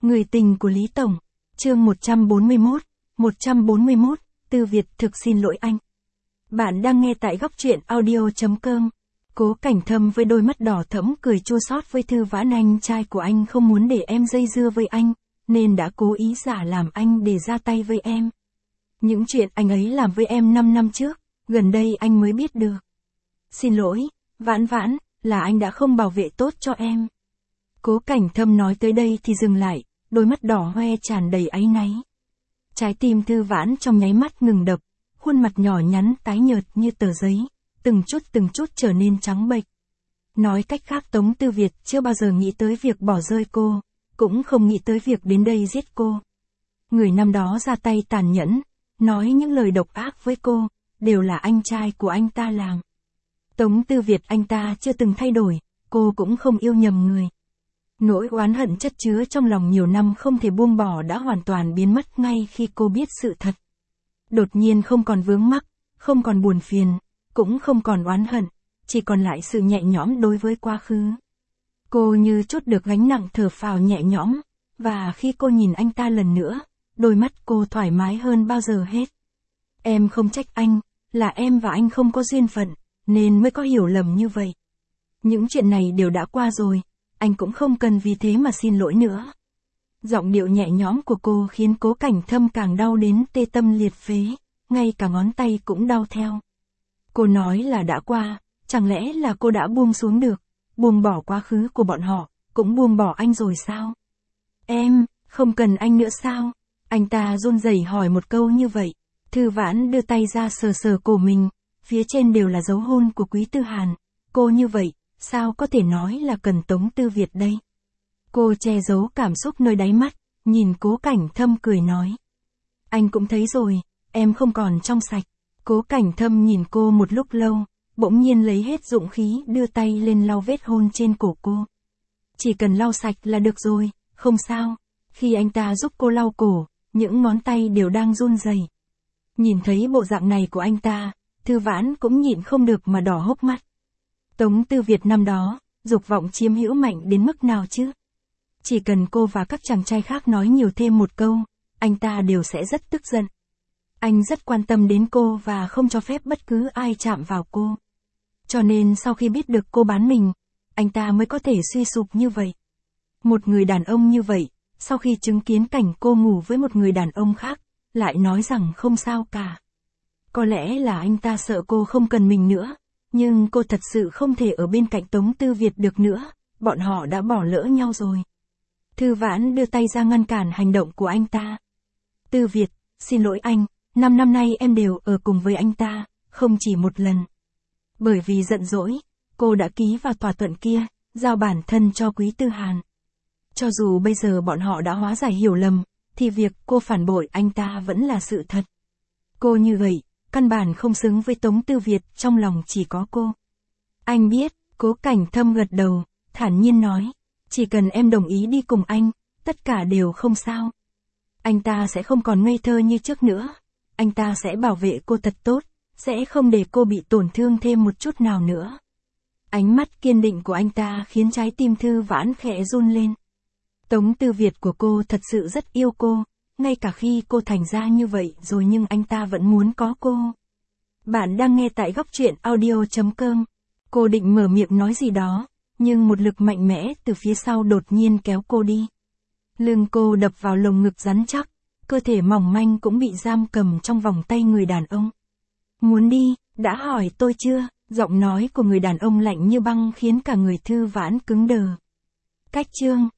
Người tình của Lý Tổng. Chương 141. 141, Tư Việt thực xin lỗi anh. Bạn đang nghe tại góc truyện audio.com. Cố Cảnh Thâm với đôi mắt đỏ thẫm cười chua xót với Thư Vãn, anh trai của anh không muốn để em dây dưa với anh, nên đã cố ý giả làm anh để ra tay với em. Những chuyện anh ấy làm với em 5 năm trước, gần đây anh mới biết được. Xin lỗi, Vãn Vãn, là anh đã không bảo vệ tốt cho em. Cố Cảnh Thâm nói tới đây thì dừng lại, đôi mắt đỏ hoe tràn đầy áy náy. Trái tim Thư Vãn trong nháy mắt ngừng đập, khuôn mặt nhỏ nhắn tái nhợt như tờ giấy, từng chút trở nên trắng bệch. Nói cách khác, Tống Tư Việt chưa bao giờ nghĩ tới việc bỏ rơi cô, cũng không nghĩ tới việc đến đây giết cô. Người năm đó ra tay tàn nhẫn, nói những lời độc ác với cô, đều là anh trai của anh ta làm. Tống Tư Việt anh ta chưa từng thay đổi, cô cũng không yêu nhầm người. Nỗi oán hận chất chứa trong lòng nhiều năm không thể buông bỏ đã hoàn toàn biến mất ngay khi cô biết sự thật. Đột nhiên không còn vướng mắc, không còn buồn phiền, cũng không còn oán hận, chỉ còn lại sự nhẹ nhõm đối với quá khứ. Cô như trút được gánh nặng, thở phào nhẹ nhõm, và khi cô nhìn anh ta lần nữa, đôi mắt cô thoải mái hơn bao giờ hết. Em không trách anh, là em và anh không có duyên phận, nên mới có hiểu lầm như vậy. Những chuyện này đều đã qua rồi, anh cũng không cần vì thế mà xin lỗi nữa. Giọng điệu nhẹ nhõm của cô khiến Cố Cảnh Thâm càng đau đến tê tâm liệt phế, ngay cả ngón tay cũng đau theo. Cô nói là đã qua, chẳng lẽ là cô đã buông xuống được, buông bỏ quá khứ của bọn họ, cũng buông bỏ anh rồi sao? Em, không cần anh nữa sao? Anh ta run rẩy hỏi một câu như vậy. Thư Vãn đưa tay ra sờ sờ cổ mình, phía trên đều là dấu hôn của Quý Tư Hàn. Cô như vậy, sao có thể nói là cần Tống Tư Việt đây? Cô che giấu cảm xúc nơi đáy mắt, nhìn Cố Cảnh Thâm cười nói. Anh cũng thấy rồi, em không còn trong sạch. Cố Cảnh Thâm nhìn cô một lúc lâu, bỗng nhiên lấy hết dũng khí đưa tay lên lau vết hôn trên cổ cô. Chỉ cần lau sạch là được rồi, không sao. Khi anh ta giúp cô lau cổ, những ngón tay đều đang run rẩy. Nhìn thấy bộ dạng này của anh ta, Thư Vãn cũng nhịn không được mà đỏ hốc mắt. Tống Tư Việt năm đó, dục vọng chiếm hữu mạnh đến mức nào chứ? Chỉ cần cô và các chàng trai khác nói nhiều thêm một câu, anh ta đều sẽ rất tức giận. Anh rất quan tâm đến cô và không cho phép bất cứ ai chạm vào cô. Cho nên sau khi biết được cô bán mình, anh ta mới có thể suy sụp như vậy. Một người đàn ông như vậy, sau khi chứng kiến cảnh cô ngủ với một người đàn ông khác, lại nói rằng không sao cả. Có lẽ là anh ta sợ cô không cần mình nữa, nhưng cô thật sự không thể ở bên cạnh Tống Tư Việt được nữa, bọn họ đã bỏ lỡ nhau rồi. Thư Vãn đưa tay ra ngăn cản hành động của anh ta. Tư Việt, xin lỗi anh, 5 năm nay em đều ở cùng với anh ta, không chỉ một lần. Bởi vì giận dỗi, cô đã ký vào thỏa thuận kia, giao bản thân cho Quý Tư Hàn. Cho dù bây giờ bọn họ đã hóa giải hiểu lầm, thì việc cô phản bội anh ta vẫn là sự thật. Cô như vậy, căn bản không xứng với Tống Tư Việt, trong lòng chỉ có cô. Anh biết, Cố Cảnh Thâm gật đầu, thản nhiên nói, chỉ cần em đồng ý đi cùng anh, tất cả đều không sao. Anh ta sẽ không còn ngây thơ như trước nữa, anh ta sẽ bảo vệ cô thật tốt, sẽ không để cô bị tổn thương thêm một chút nào nữa. Ánh mắt kiên định của anh ta khiến trái tim Thư Vãn khẽ run lên. Tống Tư Việt của cô thật sự rất yêu cô, ngay cả khi cô thành ra như vậy rồi nhưng anh ta vẫn muốn có cô. Bạn đang nghe tại góc truyện audio.com. Cô định mở miệng nói gì đó, nhưng một lực mạnh mẽ từ phía sau đột nhiên kéo cô đi. Lưng cô đập vào lồng ngực rắn chắc, cơ thể mỏng manh cũng bị giam cầm trong vòng tay người đàn ông. Muốn đi, đã hỏi tôi chưa? Giọng nói của người đàn ông lạnh như băng khiến cả người Thư Vãn cứng đờ. Cách chương